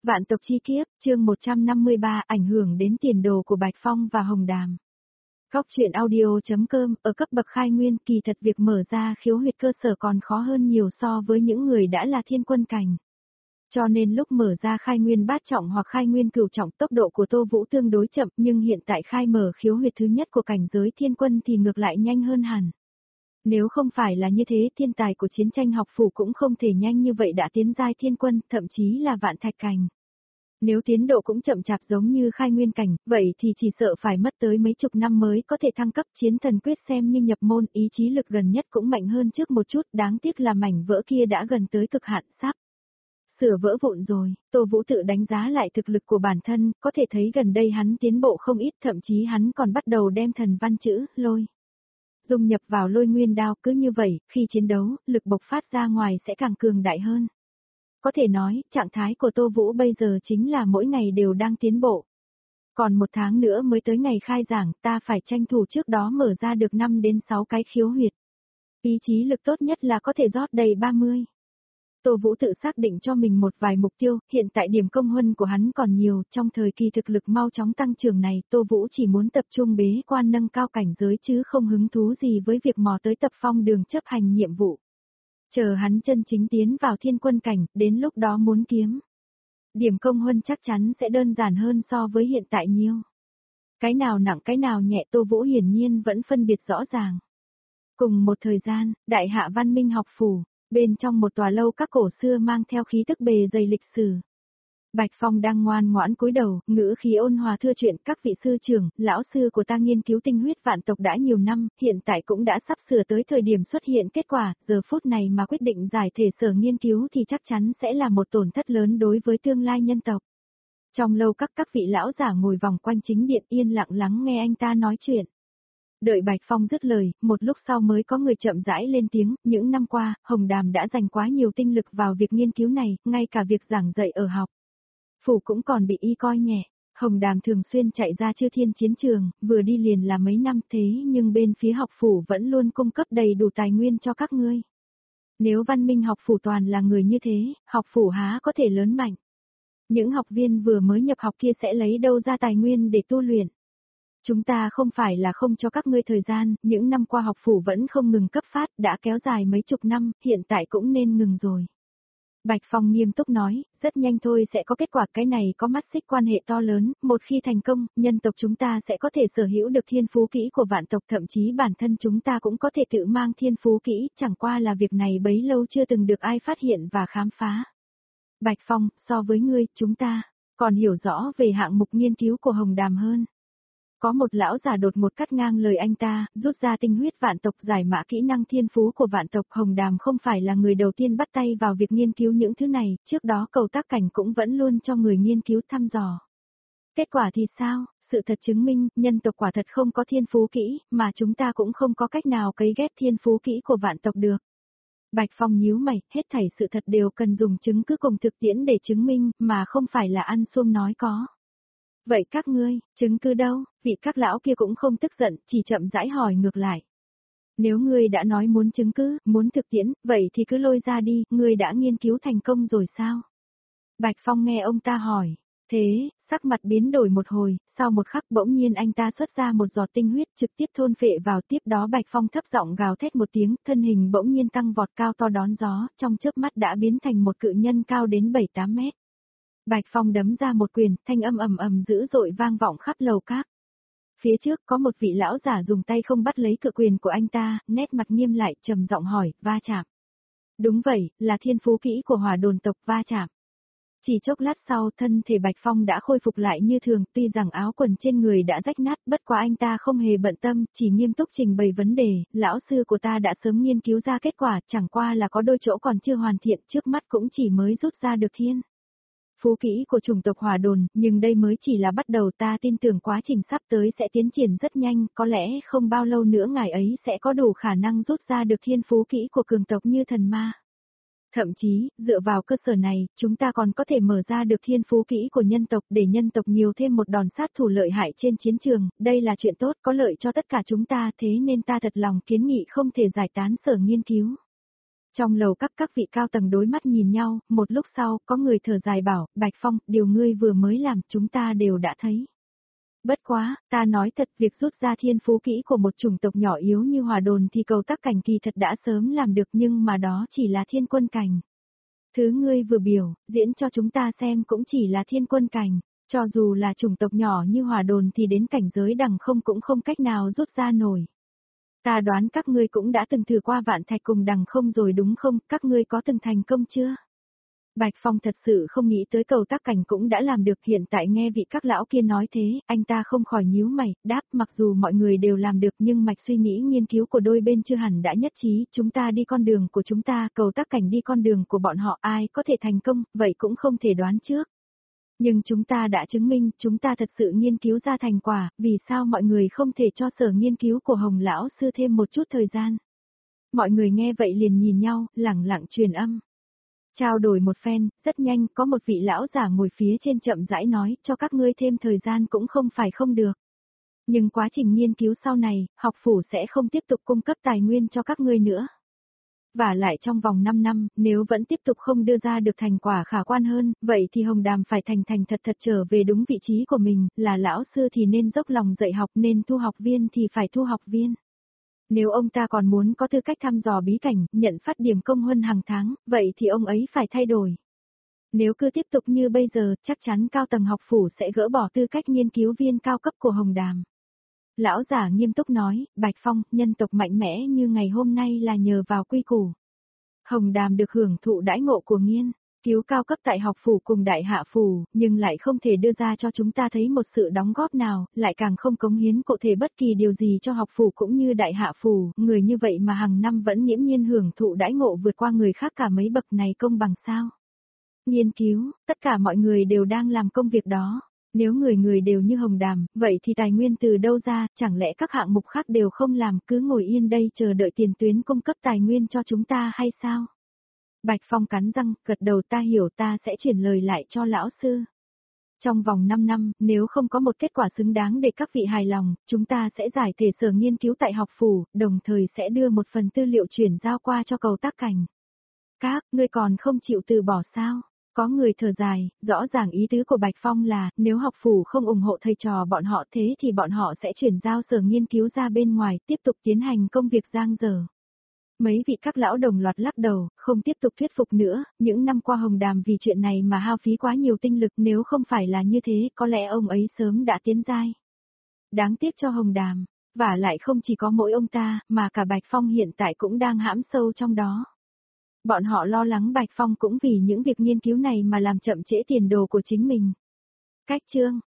Vạn tộc chi kiếp, chương 153, ảnh hưởng đến tiền đồ của Bạch Phong và Hồng Đàm. Góc truyện audio.com, ở cấp bậc khai nguyên, kỳ thật việc mở ra khiếu huyệt cơ sở còn khó hơn nhiều so với những người đã là thiên quân cảnh. Cho nên lúc mở ra khai nguyên bát trọng hoặc khai nguyên cửu trọng, tốc độ của Tô Vũ tương đối chậm, nhưng hiện tại khai mở khiếu huyệt thứ nhất của cảnh giới thiên quân thì ngược lại nhanh hơn hẳn. Nếu không phải là như thế, thiên tài của chiến tranh học phủ cũng không thể nhanh như vậy đã tiến giai thiên quân, thậm chí là vạn thạch cảnh. Nếu tiến độ cũng chậm chạp giống như khai nguyên cảnh, vậy thì chỉ sợ phải mất tới mấy chục năm mới có thể thăng cấp. Chiến thần quyết xem như nhập môn, ý chí lực gần nhất cũng mạnh hơn trước một chút, đáng tiếc là mảnh vỡ kia đã gần tới cực hạn sắp sửa vỡ vụn rồi. Tô Vũ tự đánh giá lại thực lực của bản thân, có thể thấy gần đây hắn tiến bộ không ít, thậm chí hắn còn bắt đầu đem thần văn chữ lôi dung nhập vào lôi nguyên đao, cứ như vậy, khi chiến đấu, lực bộc phát ra ngoài sẽ càng cường đại hơn. Có thể nói, trạng thái của Tô Vũ bây giờ chính là mỗi ngày đều đang tiến bộ. Còn một tháng nữa mới tới ngày khai giảng, ta phải tranh thủ trước đó mở ra được 5 đến 6 cái khiếu huyệt. Ý chí lực tốt nhất là có thể rót đầy 30. Tô Vũ tự xác định cho mình một vài mục tiêu, hiện tại điểm công huân của hắn còn nhiều, trong thời kỳ thực lực mau chóng tăng trưởng này, Tô Vũ chỉ muốn tập trung bế quan nâng cao cảnh giới chứ không hứng thú gì với việc mò tới tập phong đường chấp hành nhiệm vụ. Chờ hắn chân chính tiến vào thiên quân cảnh, đến lúc đó muốn kiếm điểm công huân chắc chắn sẽ đơn giản hơn so với hiện tại nhiều. Cái nào nặng cái nào nhẹ Tô Vũ hiển nhiên vẫn phân biệt rõ ràng. Cùng một thời gian, Đại Hạ Văn Minh học phủ, bên trong một tòa lâu các cổ xưa mang theo khí tức bề dày lịch sử. Bạch Phong đang ngoan ngoãn cúi đầu, ngữ khí ôn hòa thưa chuyện các vị sư trưởng, lão sư của ta nghiên cứu tinh huyết vạn tộc đã nhiều năm, hiện tại cũng đã sắp sửa tới thời điểm xuất hiện kết quả, giờ phút này mà quyết định giải thể sở nghiên cứu thì chắc chắn sẽ là một tổn thất lớn đối với tương lai nhân tộc. Trong lâu các vị lão giả ngồi vòng quanh chính điện yên lặng lắng nghe anh ta nói chuyện. Đợi Bạch Phong dứt lời, một lúc sau mới có người chậm rãi lên tiếng, những năm qua, Hồng Đàm đã dành quá nhiều tinh lực vào việc nghiên cứu này, ngay cả việc giảng dạy ở học phủ cũng còn bị y coi nhẹ. Hồng Đàm thường xuyên chạy ra Chư Thiên chiến trường, vừa đi liền là mấy năm thế nhưng bên phía học phủ vẫn luôn cung cấp đầy đủ tài nguyên cho các ngươi. Nếu Văn Minh học phủ toàn là người như thế, học phủ há có thể lớn mạnh. Những học viên vừa mới nhập học kia sẽ lấy đâu ra tài nguyên để tu luyện. Chúng ta không phải là không cho các ngươi thời gian, những năm qua học phủ vẫn không ngừng cấp phát, đã kéo dài mấy chục năm, hiện tại cũng nên ngừng rồi. Bạch Phong nghiêm túc nói, rất nhanh thôi sẽ có kết quả, cái này có mắt xích quan hệ to lớn, một khi thành công, nhân tộc chúng ta sẽ có thể sở hữu được thiên phú kỹ của vạn tộc, thậm chí bản thân chúng ta cũng có thể tự mang thiên phú kỹ, chẳng qua là việc này bấy lâu chưa từng được ai phát hiện và khám phá. Bạch Phong, so với ngươi, chúng ta còn hiểu rõ về hạng mục nghiên cứu của Hồng Đàm hơn. Có một lão giả đột một cắt ngang lời anh ta, rút ra tinh huyết vạn tộc giải mã kỹ năng thiên phú của vạn tộc. Hồng Đàm không phải là người đầu tiên bắt tay vào việc nghiên cứu những thứ này, trước đó cầu tác cảnh cũng vẫn luôn cho người nghiên cứu thăm dò. Kết quả thì sao? Sự thật chứng minh, nhân tộc quả thật không có thiên phú kỹ, mà chúng ta cũng không có cách nào cấy ghép thiên phú kỹ của vạn tộc được. Bạch Phong nhíu mày, hết thảy sự thật đều cần dùng chứng cứ cùng thực tiễn để chứng minh, mà không phải là ăn xuông nói có. Vậy các ngươi, chứng cứ đâu? Vị các lão kia cũng không tức giận, chỉ chậm rãi hỏi ngược lại. Nếu ngươi đã nói muốn chứng cứ, muốn thực tiễn, vậy thì cứ lôi ra đi, ngươi đã nghiên cứu thành công rồi sao? Bạch Phong nghe ông ta hỏi. Thế, sắc mặt biến đổi một hồi, sau một khắc bỗng nhiên anh ta xuất ra một giọt tinh huyết trực tiếp thôn phệ vào, tiếp đó Bạch Phong thấp giọng gào thét một tiếng, thân hình bỗng nhiên tăng vọt cao to đón gió, trong chớp mắt đã biến thành một cự nhân cao đến 7-8 mét. Bạch Phong đấm ra một quyền, thanh âm ầm ầm dữ dội vang vọng khắp lầu các. Phía trước có một vị lão giả dùng tay không bắt lấy cự quyền của anh ta, nét mặt nghiêm lại, trầm giọng hỏi, va chạm. Đúng vậy, là thiên phú kỹ của Hỏa Đồn tộc, va chạm. Chỉ chốc lát sau, thân thể Bạch Phong đã khôi phục lại như thường, tuy rằng áo quần trên người đã rách nát, bất quá anh ta không hề bận tâm, chỉ nghiêm túc trình bày vấn đề, lão sư của ta đã sớm nghiên cứu ra kết quả, chẳng qua là có đôi chỗ còn chưa hoàn thiện, trước mắt cũng chỉ mới rút ra được thiên phú kỹ của chủng tộc Hỏa Đồn, nhưng đây mới chỉ là bắt đầu, ta tin tưởng quá trình sắp tới sẽ tiến triển rất nhanh, có lẽ không bao lâu nữa ngài ấy sẽ có đủ khả năng rút ra được thiên phú kỹ của cường tộc như thần ma. Thậm chí, dựa vào cơ sở này, chúng ta còn có thể mở ra được thiên phú kỹ của nhân tộc để nhân tộc nhiều thêm một đòn sát thủ lợi hại trên chiến trường, đây là chuyện tốt có lợi cho tất cả chúng ta, thế nên ta thật lòng kiến nghị không thể giải tán sở nghiên cứu. Trong lầu các vị cao tầng đối mắt nhìn nhau, một lúc sau, có người thở dài bảo, Bạch Phong, điều ngươi vừa mới làm, chúng ta đều đã thấy. Bất quá, ta nói thật, việc rút ra thiên phú kỹ của một chủng tộc nhỏ yếu như Hỏa Đồn thì Cầu Tắc Cảnh kỳ thật đã sớm làm được, nhưng mà đó chỉ là thiên quân cảnh. Thứ ngươi vừa biểu, diễn cho chúng ta xem cũng chỉ là thiên quân cảnh, cho dù là chủng tộc nhỏ như Hỏa Đồn thì đến cảnh giới đằng không cũng không cách nào rút ra nổi. Ta đoán các ngươi cũng đã từng thử qua vạn thạch cùng đằng không rồi đúng không, các ngươi có từng thành công chưa? Bạch Phong thật sự không nghĩ tới Cầu Tắc Cảnh cũng đã làm được, hiện tại nghe vị các lão kia nói thế, anh ta không khỏi nhíu mày, đáp mặc dù mọi người đều làm được nhưng mạch suy nghĩ nghiên cứu của đôi bên chưa hẳn đã nhất trí, chúng ta đi con đường của chúng ta, Cầu Tắc Cảnh đi con đường của bọn họ, ai có thể thành công, vậy cũng không thể đoán trước. Nhưng chúng ta đã chứng minh, chúng ta thật sự nghiên cứu ra thành quả, vì sao mọi người không thể cho sở nghiên cứu của Hồng Lão Sư thêm một chút thời gian? Mọi người nghe vậy liền nhìn nhau, lẳng lặng truyền âm. Trao đổi một phen, rất nhanh, có một vị lão giả ngồi phía trên chậm rãi nói, cho các ngươi thêm thời gian cũng không phải không được. Nhưng quá trình nghiên cứu sau này, học phủ sẽ không tiếp tục cung cấp tài nguyên cho các ngươi nữa. Và lại trong vòng 5 năm, nếu vẫn tiếp tục không đưa ra được thành quả khả quan hơn, vậy thì Hồng Đàm phải thành thật trở về đúng vị trí của mình, là lão sư thì nên dốc lòng dạy học, nên thu học viên thì phải thu học viên. Nếu ông ta còn muốn có tư cách thăm dò bí cảnh, nhận phát điểm công huân hàng tháng, vậy thì ông ấy phải thay đổi. Nếu cứ tiếp tục như bây giờ, chắc chắn cao tầng học phủ sẽ gỡ bỏ tư cách nghiên cứu viên cao cấp của Hồng Đàm. Lão giả nghiêm túc nói, Bạch Phong, nhân tộc mạnh mẽ như ngày hôm nay là nhờ vào quy củ. Hồng Đàm được hưởng thụ đãi ngộ của nghiên cứu cao cấp tại học phủ cùng đại hạ phủ, nhưng lại không thể đưa ra cho chúng ta thấy một sự đóng góp nào, lại càng không cống hiến cụ thể bất kỳ điều gì cho học phủ cũng như đại hạ phủ, người như vậy mà hàng năm vẫn nghiễm nhiên hưởng thụ đãi ngộ vượt qua người khác cả mấy bậc này công bằng sao? Nghiên cứu, tất cả mọi người đều đang làm công việc đó. Nếu người đều như Hồng Đàm, vậy thì tài nguyên từ đâu ra, chẳng lẽ các hạng mục khác đều không làm, cứ ngồi yên đây chờ đợi tiền tuyến cung cấp tài nguyên cho chúng ta hay sao? Bạch Phong cắn răng, gật đầu, ta hiểu, ta sẽ chuyển lời lại cho lão sư. Trong vòng 5 năm, nếu không có một kết quả xứng đáng để các vị hài lòng, chúng ta sẽ giải thể sở nghiên cứu tại học phủ, đồng thời sẽ đưa một phần tư liệu chuyển giao qua cho Cầu Tắc Cảnh. Các, ngươi còn không chịu từ bỏ sao? Có người thở dài, rõ ràng ý tứ của Bạch Phong là, nếu học phủ không ủng hộ thầy trò bọn họ thế thì bọn họ sẽ chuyển giao sở nghiên cứu ra bên ngoài, tiếp tục tiến hành công việc giang dở. Mấy vị các lão đồng loạt lắc đầu, không tiếp tục thuyết phục nữa, những năm qua Hồng Đàm vì chuyện này mà hao phí quá nhiều tinh lực, nếu không phải là như thế, có lẽ ông ấy sớm đã tiến giai. Đáng tiếc cho Hồng Đàm, và lại không chỉ có mỗi ông ta, mà cả Bạch Phong hiện tại cũng đang hãm sâu trong đó. Bọn họ lo lắng Bạch Phong cũng vì những việc nghiên cứu này mà làm chậm trễ tiền đồ của chính mình. Cách chương